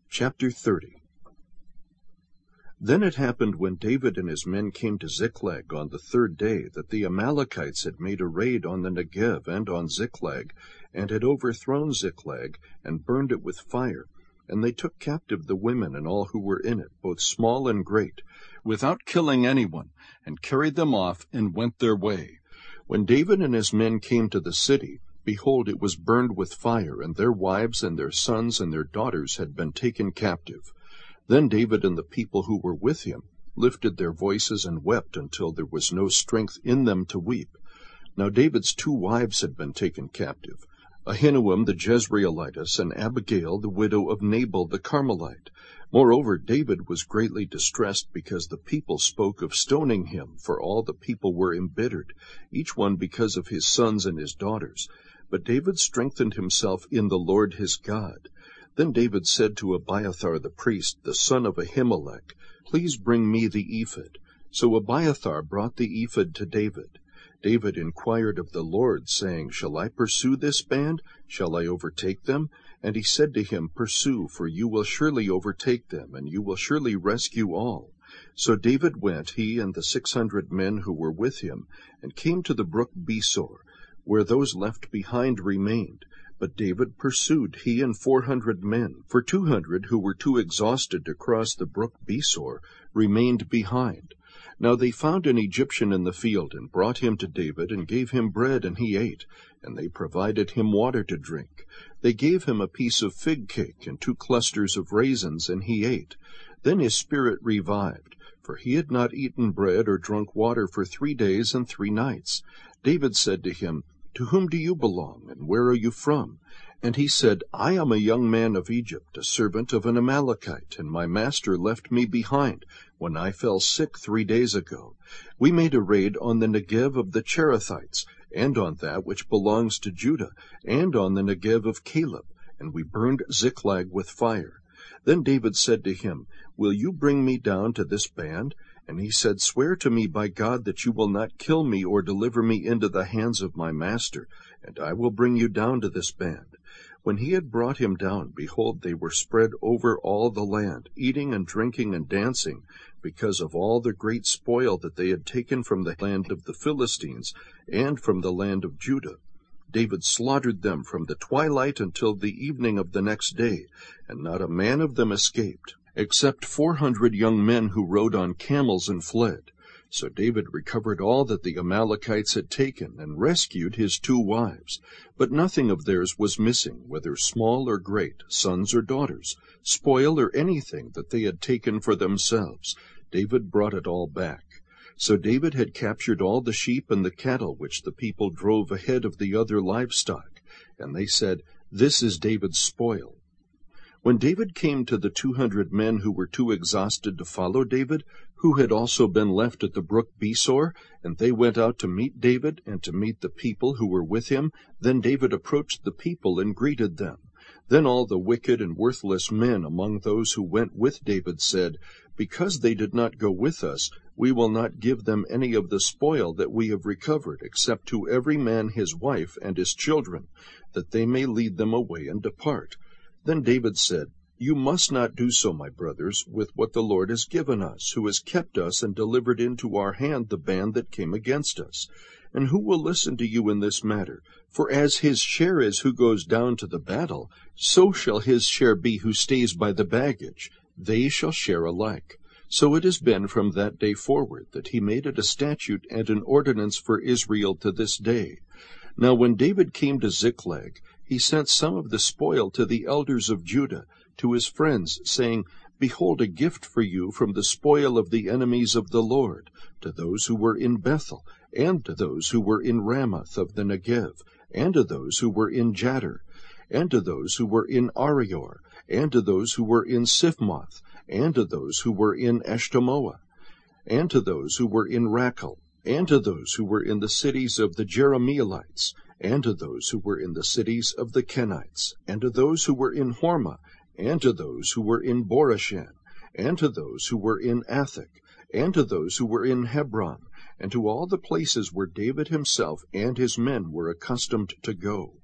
Chapter 30. Then it happened when David and his men came to Ziklag on the third day, that the Amalekites had made a raid on the Negev and on Ziklag, and had overthrown Ziklag, and burned it with fire. And they took captive the women and all who were in it, both small and great, without killing anyone, and carried them off, and went their way. When David and his men came to the city, behold, it was burned with fire, and their wives and their sons and their daughters had been taken captive. Then David and the people who were with him lifted their voices and wept until there was no strength in them to weep. Now David's 2 wives had been taken captive, Ahinoam the Jezreelitess, and Abigail the widow of Nabal the Carmelite. Moreover, David was greatly distressed because the people spoke of stoning him, for all the people were embittered, each one because of his sons and his daughters. But David strengthened himself in the Lord his God. Then David said to Abiathar the priest, the son of Ahimelech, Please bring me the ephod. So Abiathar brought the ephod to David. David inquired of the Lord, saying, Shall I pursue this band? Shall I overtake them? And he said to him, Pursue, for you will surely overtake them, and you will surely rescue all. So David went, he and the 600 men who were with him, and came to the brook Besor, where those left behind remained. But David pursued, he and 400 men, for 200 who were too exhausted to cross the brook Besor remained behind. Now they found an Egyptian in the field, and brought him to David, and gave him bread, and he ate, and they provided him water to drink. They gave him a piece of fig cake and 2 clusters of raisins, and he ate. Then his spirit revived, for he had not eaten bread or drunk water for 3 days and 3 nights. David said to him, To whom do you belong, and where are you from? And he said, I am a young man of Egypt, a servant of an Amalekite, and my master left me behind when I fell sick 3 days ago. We made a raid on the Negev of the Cherethites, and on that which belongs to Judah, and on the Negev of Caleb, and we burned Ziklag with fire. Then David said to him, Will you bring me down to this band? And he said, Swear to me by God that you will not kill me or deliver me into the hands of my master, and I will bring you down to this band. When he had brought him down, behold, they were spread over all the land, eating and drinking and dancing, because of all the great spoil that they had taken from the land of the Philistines and from the land of Judah. David slaughtered them from the twilight until the evening of the next day, and not a man of them escaped, except 400 young men who rode on camels and fled. So David recovered all that the Amalekites had taken, and rescued his 2 wives. But nothing of theirs was missing, whether small or great, sons or daughters, spoil or anything that they had taken for themselves. David brought it all back. So David had captured all the sheep and the cattle which the people drove ahead of the other livestock. And they said, This is David's spoil. When David came to the 200 men who were too exhausted to follow David, who had also been left at the brook Besor, and they went out to meet David and to meet the people who were with him, then David approached the people and greeted them. Then all the wicked and worthless men among those who went with David said, Because they did not go with us, we will not give them any of the spoil that we have recovered, except to every man his wife and his children, that they may lead them away and depart. Then David said, You must not do so, my brothers, with what the Lord has given us, who has kept us and delivered into our hand the band that came against us. And who will listen to you in this matter? For as his share is who goes down to the battle, so shall his share be who stays by the baggage. They shall share alike. So it has been from that day forward that he made it a statute and an ordinance for Israel to this day. Now when David came to Ziklag, he sent some of the spoil to the elders of Judah, to his friends, saying, Behold, a gift for you from the spoil of the enemies of the Lord, to those who were in Bethel, and to those who were in Ramoth of the Negev, and to those who were in Jattir, and to those who were in Arior, and to those who were in Siphmoth, and to those who were in Eshtemoa, and to those who were in Rachel, and to those who were in the cities of the Jerahmeelites, and to those who were in the cities of the Kenites, and to those who were in Hormah, and to those who were in Borashan, and to those who were in Athek, and to those who were in Hebron, and to all the places where David himself and his men were accustomed to go.